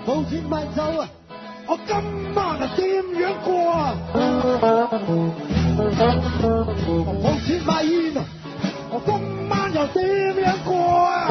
冇錢買酒啊！我今晚啊點樣過啊？冇錢買煙啊！我今晚又點樣過啊？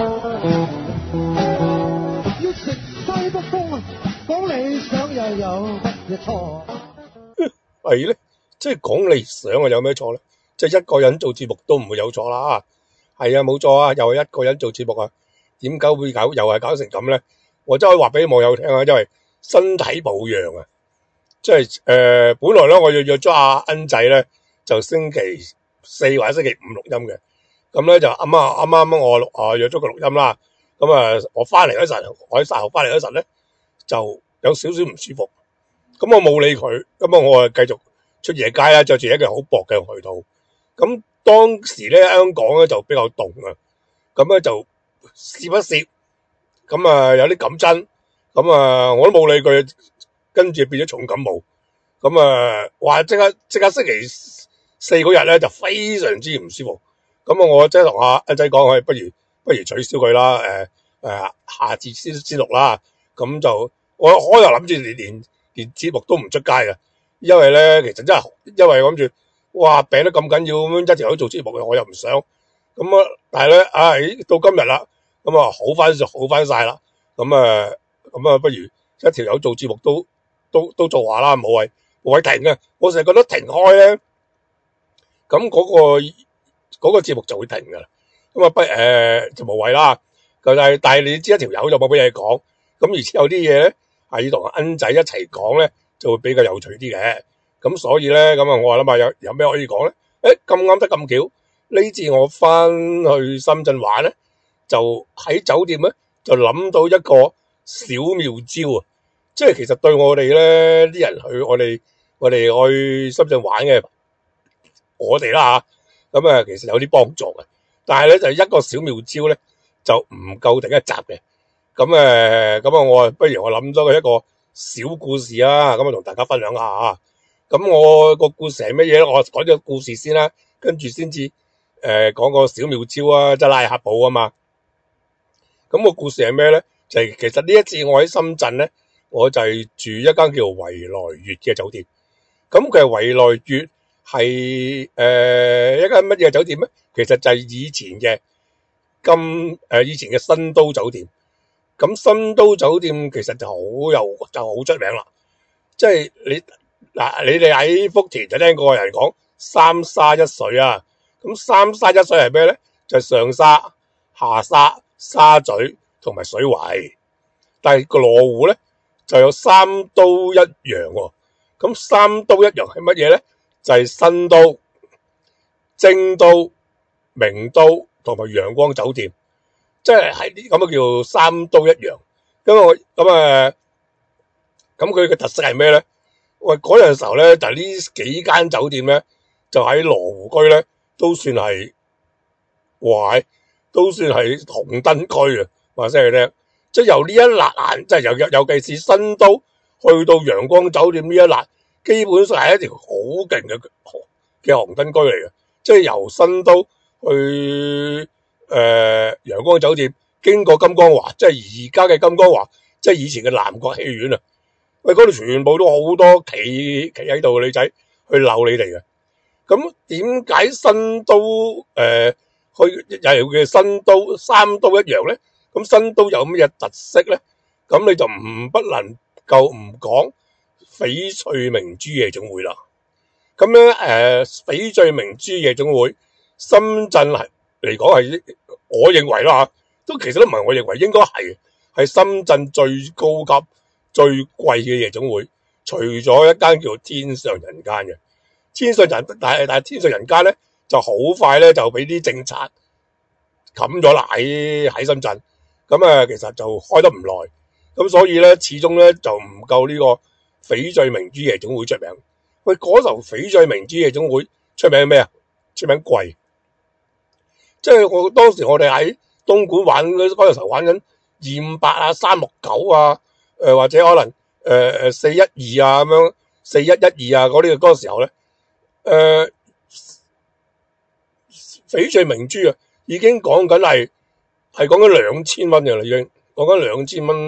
要食西北風啊！講理想又有乜嘢錯？ 係咧，即係講理想啊，有咩錯咧？即係一個人做節目都唔會有錯啦。係啊，冇錯啊，又係一個人做節目啊，點解會又係搞成咁咧？我真係可以話俾網友聽啊，因為身體保養啊，即係本來咧我要約咗阿恩仔咧，就星期四或者星期五錄音嘅，咁咧就啱啱我約咗個錄音啦，咁我翻嚟嗰陣，我喺沙頭翻嚟嗰陣咧，就有少少唔舒服，咁我冇理佢，咁我繼續出夜街啦，着住一件好薄嘅外套，咁當時咧香港咧就比較凍啊，咁咧就攝一攝，咁有啲感真，咁我都冇理佢，跟住變咗重感冒，咁話即刻星期四嗰日咧就非常之唔舒服，咁我即係同阿仔講，不如取消佢啦，下次先錄啦，咁就我開頭諗住連節目都唔出街嘅，因為咧其實真係因為諗住哇病得咁緊要咁樣一條友做節目嘅，我又唔想咁但係咧到今日啦，咁好翻晒啦，咁不如一條友做節目都做下啦，冇謂停嘅，我成日覺得停開咧，咁嗰個節目就會停噶啦，咁就無謂啦，但係你知一條友就冇乜嘢講，咁而且有啲嘢咧係要同恩仔一齊講咧，就會比較有趣啲嘅，咁所以咧咁我話諗下有咩可以講咧？咁啱得咁巧，呢次我翻去深圳玩咧，就喺酒店咧就諗到一個小妙招啊！即係其實對我哋咧啲人去我哋去深圳玩嘅，我哋啦吓，咁其實有啲幫助嘅。但係咧就一個小妙招咧就唔夠定一集嘅。咁我不如我諗咗一個小故事啊，咁同大家分享下。咁我個故事係乜嘢咧？我講咗個故事先啦，跟住先至講個小妙招啊，即係拉下寶啊嘛。咁個故事係咩咧？就係其實呢一次我喺深圳咧，我就係住一間叫維來悅嘅酒店。咁其實維來悅係一間乜嘢酒店咧？其實就係以前嘅新都酒店。咁新都酒店其實就好出名啦。即係你哋喺福田就聽過有人講三沙一水啊。咁三沙一水係咩咧？就係上沙、下沙、沙咀同埋水圍。但係個羅湖咧就有三都一陽喎。咁三都一陽係乜嘢咧？就係新都、精都、名都同埋陽光酒店，即係喺啲咁叫三都一陽。咁佢嘅特色係咩咧？喂，嗰陣時候咧就呢幾間酒店咧就喺羅湖區咧都算係紅燈區啊！話聲你聽，即係由呢一欄，即係尤其是新都去到陽光酒店呢一欄，基本上係一條好勁嘅紅燈區嚟嘅。即係由新都去陽光酒店，經過金光華，即係而家嘅金光華，即係以前嘅南國戲院啊！喂，嗰度全部都好多企喺度嘅女仔去鬧你哋嘅。咁點解新都尤其新都三都一陽咧？咁新都有乜嘢特色咧？咁你就不能夠唔講翡翠明珠夜總會啦。咁咧翡翠明珠夜總會，深圳嚟講係我認為啦，其實都唔係我認為，應該係深圳最高級、最貴嘅夜總會。除咗一間叫天上人間嘅但係天上人間咧就好快咧就俾啲政策冚咗啦喺深圳。咁其實就開得唔耐，咁所以咧始終咧就唔夠呢個翡翠明珠夜總會出名。喂，嗰時候翡翠明珠夜總會出名咩啊？出名貴，即係當時我哋喺東莞玩嗰陣時候玩緊258啊、369啊，或者可能412啊咁樣，4112啊嗰啲嘅嗰個時候咧，翡翠明珠啊已經講緊係講緊2000蚊嘅啦，已經講緊2000蚊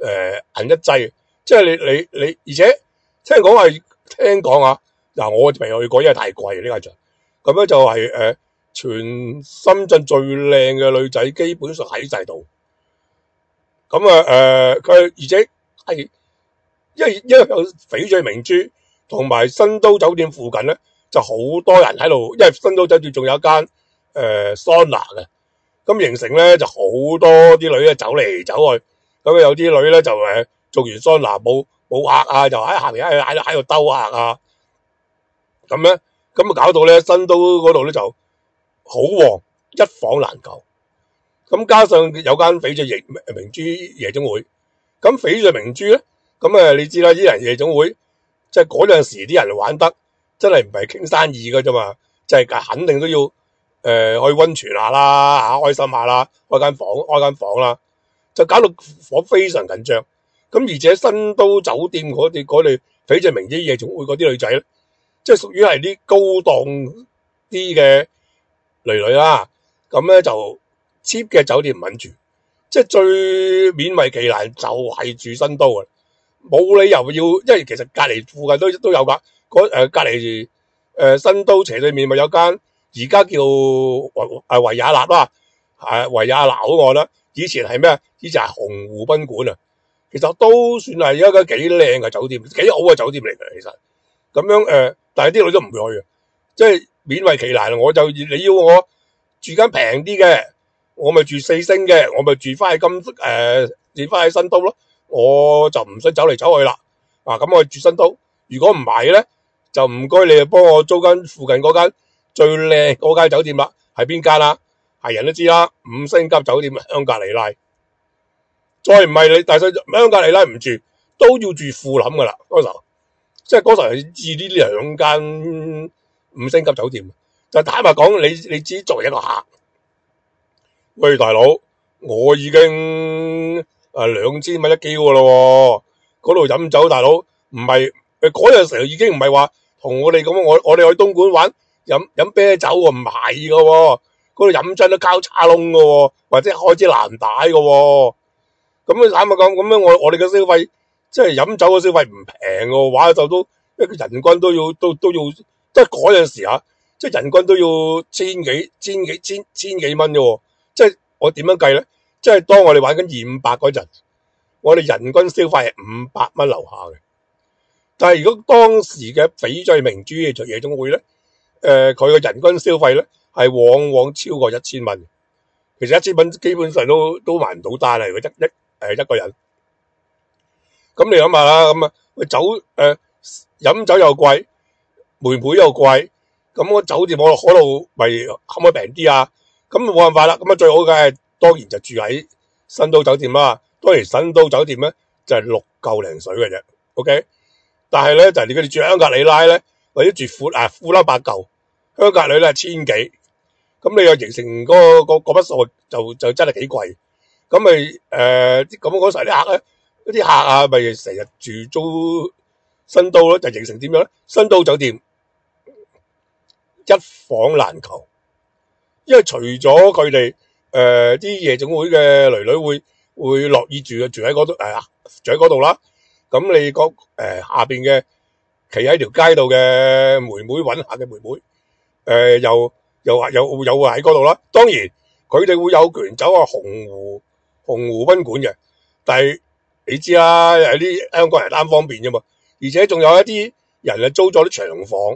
銀一劑，即係你，而且聽講啊，嗱我未去過，因為太貴呢個場，咁咧就係全深圳最靚嘅女仔，基本上喺晒度。咁佢而且係因為有翡翠明珠同埋新都酒店附近咧，就好多人喺度，因為新都酒店仲有一間桑拿嘅，咁形成咧就好多啲女咧走嚟走去，咁有啲女咧就做完桑拿冇客啊，就喺下邊喺度兜客啊，咁咧咁啊搞到咧新都嗰度咧就好旺，一房難求。咁加上有間翡翠明珠夜總會，咁翡翠明珠咧，咁你知啦，啲人夜總會即係嗰陣時啲人玩得真係唔係傾生意噶啫嘛，即係肯定都要去溫泉下啦，開心下啦，開間房啦，就搞到火非常緊張。咁而且新都酒店嗰啲翡翠明珠夜總會嗰啲女仔咧，即係屬於係啲高檔啲嘅女啦，咁咧就 cheap 嘅酒店唔肯住，即係最勉為其難就係住新都啊，冇理由要，因為其實隔籬附近都有噶，隔籬新都斜對面咪有間而家叫維也納啦，維也納嗰個啦，以前係咩啊？以前係洪湖賓館啊，其實都算係一個幾靚嘅酒店，幾好嘅酒店嚟嘅，其實咁樣但係啲女都唔會去嘅，即係勉為其難，你要我住間平啲嘅，我咪住4星嘅，我咪住翻喺新都咯，我就唔使走嚟走去啦。咁我住新都，如果唔係咧，就唔該你幫我租間附近嗰間最靚嗰間酒店啦。係邊間啦？係人都知啦，5星級酒店香格里拉。再唔係你大細香格里拉唔住，都要住富林噶啦。嗰時候即係嗰時候係住呢2間5星級酒店，就坦白講，你知作為一個客，喂大佬，我已經2000蚊一嬌噶咯，嗰度飲酒，大佬唔係嗰陣時候已經唔係話同我哋咁，我哋去東莞玩飲啤酒喎，唔係噶，嗰度飲真都交叉窿噶，或者開支藍帶噶。咁坦白講，咁樣我哋嘅消費，即係飲酒嘅消費唔平嘅話，就都一個人均都要，即係嗰陣時即係人均都要千幾蚊嘅。即係我點樣計咧？即係當我哋玩緊200嗰陣，我哋人均消費係500蚊樓下嘅。但係如果當時嘅翡翠明珠夜總會咧，佢嘅人均消費咧係往往超過1000蚊。其實1000蚊基本上都買唔到單啦，如果一個人。咁你諗下啦，咁飲酒又貴，妹妹又貴，咁我酒店我嗰度咪可唔可以平啲啊？咁冇辦法啦，咁最好嘅當然就住喺新都酒店啦。當然新都酒店咧就係6嚿零水嘅啫 ，OK。但係咧就如果你住香格里拉咧，或者住富啦8嚿，香格里拉係1000幾，咁你又形成嗰筆數就真係幾貴。咁咪咁嗰時候啲客咧，啲客咪成日租新都咯，就形成點樣咧？新都酒店一房難求，因為除咗佢哋啲夜總會嘅女會樂意住喺嗰度住喺嗰度啦。咁你下邊嘅企喺條街度嘅妹妹揾下嘅妹妹，又會喺嗰度啦。當然佢哋會有權走去洪湖賓館嘅，但係你知啦，有啲香港人單方便啫嘛。而且仲有一啲人租咗啲長房，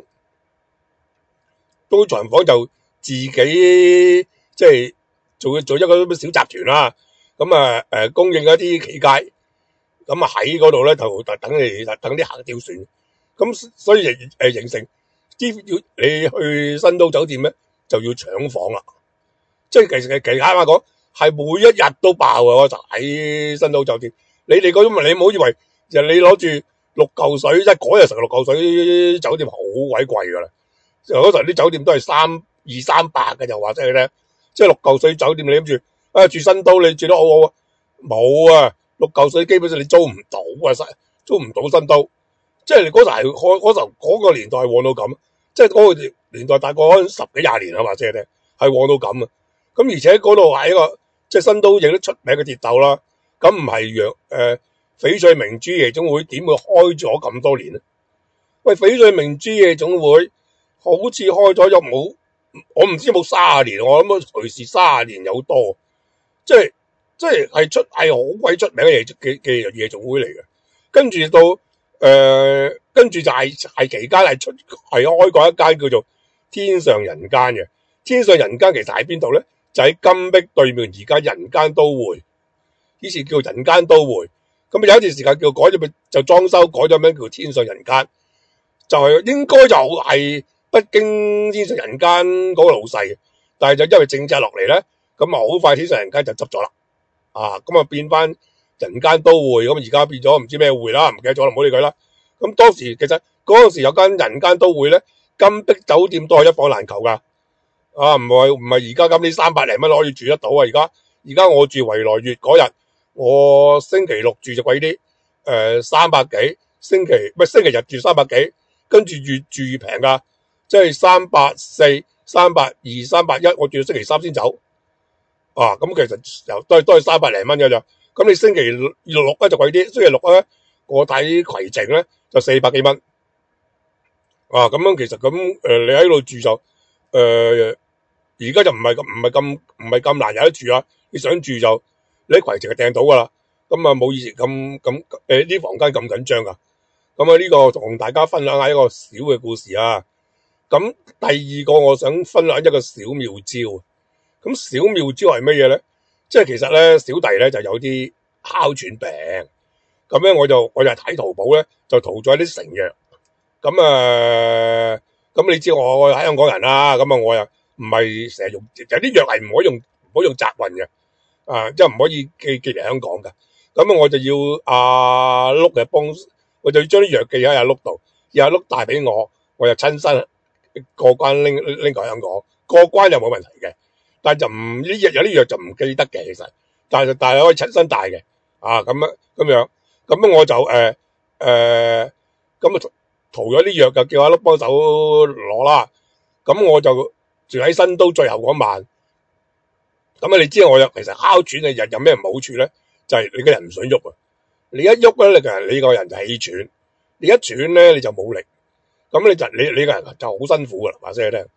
租長房就自己即係做一個小集團啦。咁供應一啲企街。咁喺嗰度咧就等啲客挑選，咁所以形成要你去新都酒店咧就要搶房啦。即係其實啱啱講係每一日都爆嘅，我就喺新都酒店。你哋嗰種你唔好以為就你攞住6嚿水，即係嗰日成6嚿水酒店好鬼貴噶啦。嗰時候啲酒店都係200-300嘅，就話真係咧，即係6嚿水酒店你諗住住新都你住得好好啊，冇啊！6嚿水基本上你租唔到租唔到新都，即係嗰時候嗰個年代係旺到咁，即係嗰個年代大概10幾20年啊嘛，即係咧係旺到咁啊！咁而且嗰度係一個即係新都亦都出名嘅鐵豆啦，咁唔係翡翠明珠夜總會點會開咗咁多年咧？喂，翡翠明珠夜總會好似開咗有冇？我唔知有冇30年，我諗隨時30年有多，即係係好鬼出名嘅夜總會嚟嘅。跟住到跟住就係期間係開過一間叫做天上人間嘅。天上人間其實喺邊度咧？就喺金碧對面，而家人間都會，以前叫人間都會。咁有一段時間叫改咗，就裝修改咗名叫天上人間，就係應該就係北京天上人間嗰個老細嘅。但係就因為政策落嚟咧，咁啊好快天上人間就執咗啦。咁啊變翻人間都會，咁而家變咗唔知咩會啦，唔記得咗啦，唔好理佢啦。咁當時其實嗰陣時有間人間都會咧，金碧酒店都係一房難求噶。唔係而家咁呢300零蚊可以住得到啊！而家我住維來悅嗰日，我星期六住就貴啲，300幾，星期日住300幾，跟住越住越平噶，即係340、320、310，我住到星期3先走。咁其實都係300零蚊嘅咋。咁你星期六咧就貴啲，星期六咧我睇攜程咧就400幾蚊。咁樣其實咁你喺度住就而家就唔係咁難有得住啊！你想住就你喺攜程就訂到噶啦。咁啊冇以前咁啲房間咁緊張噶。咁啊呢個同大家分享下一個小嘅故事啊。咁第二個我想分享一個小妙招。咁小妙招係乜嘢咧？即係其實咧小弟咧就有啲哮喘病。咁咧我就睇淘寶咧就淘咗啲成藥。咁你知我係香港人啦。咁我又唔係成日用，有啲藥係唔可以用集運嘅，即係唔可以寄嚟香港噶。咁我就要阿碌嘅幫，我就要將啲藥寄喺阿碌度，而阿碌帶俾我，我就親身過關拎過香港，過關又冇問題嘅。但係就有啲藥就唔記得嘅，其實，但係可以親身帶嘅，咁樣，咁我就咁淘咗啲藥就叫阿碌幫手攞啦。咁我就住喺新都最後嗰晚。咁你知道我其實哮喘日有咩唔好處咧？就係你個人唔想喐啊！你一喐咧，你個人就氣喘，你一喘咧你就冇力，咁你個人就好辛苦噶啦，話聲你聽。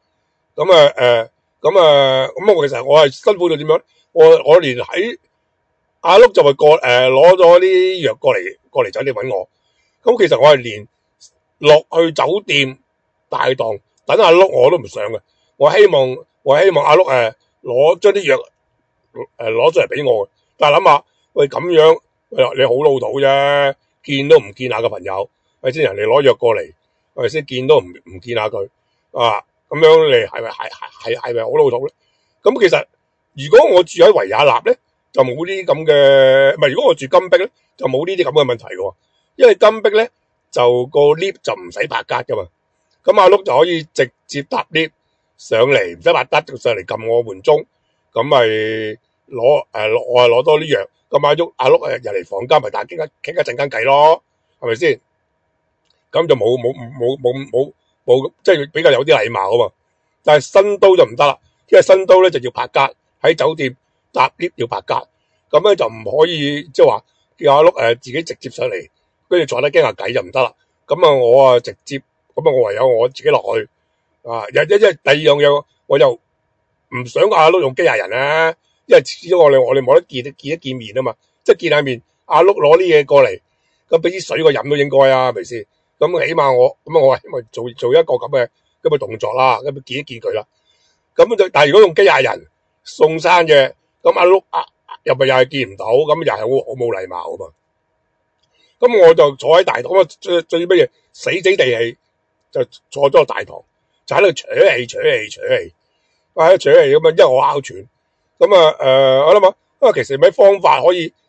咁我其實我係辛苦到點樣？我連喺阿碌就係攞咗啲藥過嚟酒店搵我。咁其實我係連落去酒店大堂等阿碌我都唔想嘅。我希望阿碌將啲藥攞出嚟俾我。但係諗下，喂咁樣，你好老土啫，見都唔見下個朋友，係先人哋攞藥過嚟，係咪先見都唔見下佢咁樣你係咪好老土咧？咁其實如果我住喺維也納咧，就冇呢啲咁嘅，唔係如果我住金碧咧，就冇呢啲咁嘅問題嘅。因為金碧咧就個 lift 就唔使拍卡噶嘛，咁阿碌就可以直接搭 lift 上嚟，唔使拍卡就上嚟撳我門鐘，咁咪我係攞多啲藥，咁阿碌入嚟房間咪大家傾一陣間計咯，係咪先？咁就冇即係比較有啲禮貌啊嘛。但係新都就唔得啦，因為新都咧就要拍卡，喺酒店搭 lift 要拍卡，咁咧就唔可以即係話叫阿碌自己直接上嚟，跟住坐低傾下偈就唔得啦。咁我直接，咁我唯有我自己落去。因為第二樣嘢我就唔想阿碌用機械人啊，因為始終我哋冇得見面啊嘛，即係見下面，阿碌攞啲嘢過嚟，咁俾啲水我飲都應該啊，係咪先？咁起碼我係因為做一個咁嘅動作啦，咁見一見佢啦。但係如果用機械人送餐嘅，咁阿碌又係見唔到，咁又係好冇禮貌啊嘛。咁我就坐喺大堂，最乜嘢死地氣就坐咗個大堂，就喺度扯氣，扯氣咁啊，因為我哮喘。我諗下，其實有咩方法可以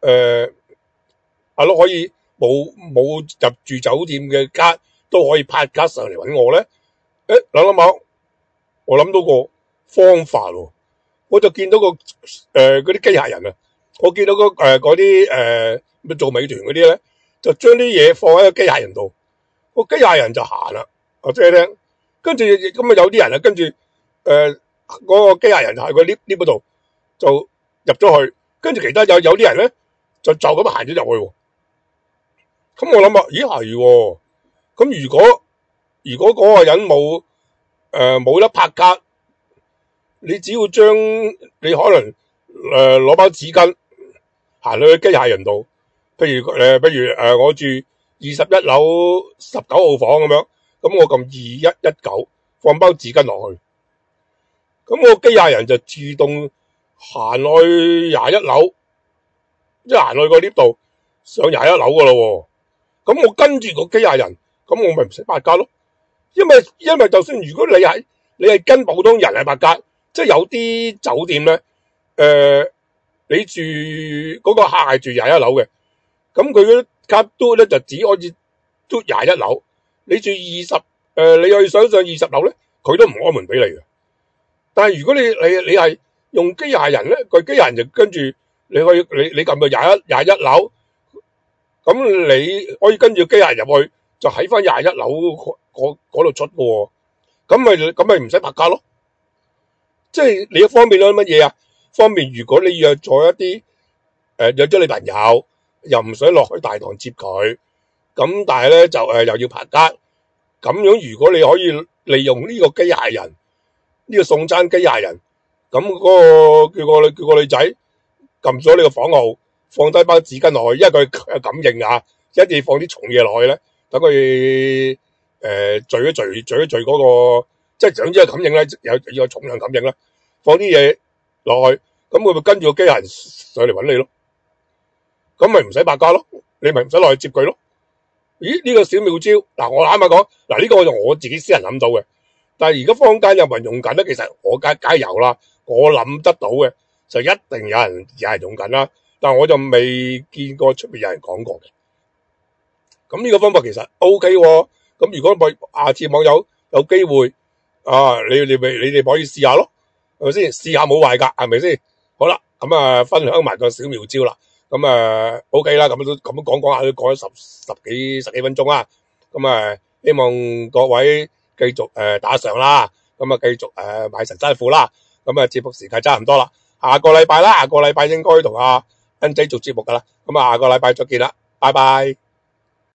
阿碌可以冇入住酒店嘅卡都可以拍卡上嚟搵我咧？諗下，我諗到個方法喎。我就見到嗰啲機械人啊，我見到嗰啲做美團嗰啲咧，就將啲嘢放喺個機械人度，個機械人就行啦。我即係聽，跟住咁有啲人啊，跟住嗰個機械人就喺個 lift 嗰度就入咗去，跟住其他有啲人咧就咁行咗入去。 咁我諗啊，咦係喎，咁如果嗰個人冇得拍卡，你只要將你可能攞包紙巾行去機械人度，譬如我住21樓19號房咁樣，咁我撳2119放包紙巾落去，咁我機械人就自動行去21樓，即係行去個 lift 度上21樓噶咯。咁我跟住個機械人，咁我咪唔使拍卡咯。因為就算如果你係跟普通人嚟拍卡，即係有啲酒店咧，你住嗰個客係住21樓嘅，咁佢嗰啲卡嘟咧就只可以嘟21樓。你住你去想上20樓咧，佢都唔開門俾你嘅。但係如果你係用機械人咧，個機械人就跟住你撳到21樓，咁你可以跟住機械人入去，就喺翻21樓嗰度出嘅，咁咪唔使拍卡咯。即係你一方面咯乜嘢啊？方便如果你約咗你朋友，又唔想落去大堂接佢，咁但係咧就又要拍卡，咁樣如果你可以利用呢個機械人，呢個送餐機械人，咁嗰個叫個女仔撳咗你個房號，放低包紙巾落去，因為佢有感應啊，一定要放啲重嘢落去咧，等佢聚一聚嗰個，即係總之係感應咧，有重量感應啦，放啲嘢落去，咁佢咪跟住個機械人上嚟揾你咯，咁咪唔使拍卡咯，你咪唔使落去接佢咯。咦？呢個小妙招嗱，我啱啱講嗱，呢個就我自己私人諗到嘅，但係而家坊間有冇人用緊咧？其實我梗係有啦，我諗得到嘅就一定有人用緊啦，但係我就未見過出面有人講過嘅。咁呢個方法其實 OK 喎，咁如果下次網友有機會啊，你哋可以試下咯，係咪先？試下冇壞噶，係咪先？好啦，咁啊分享埋個小妙招啦，咁啊 OK 啦，咁講下都講咗十幾分鐘啦，咁啊希望各位繼續打賞啦，咁啊繼續買神山褲啦，咁啊節目時間差唔多啦，下個禮拜應該同阿恩仔做節目噶啦，咁啊下個禮拜再見啦，拜拜。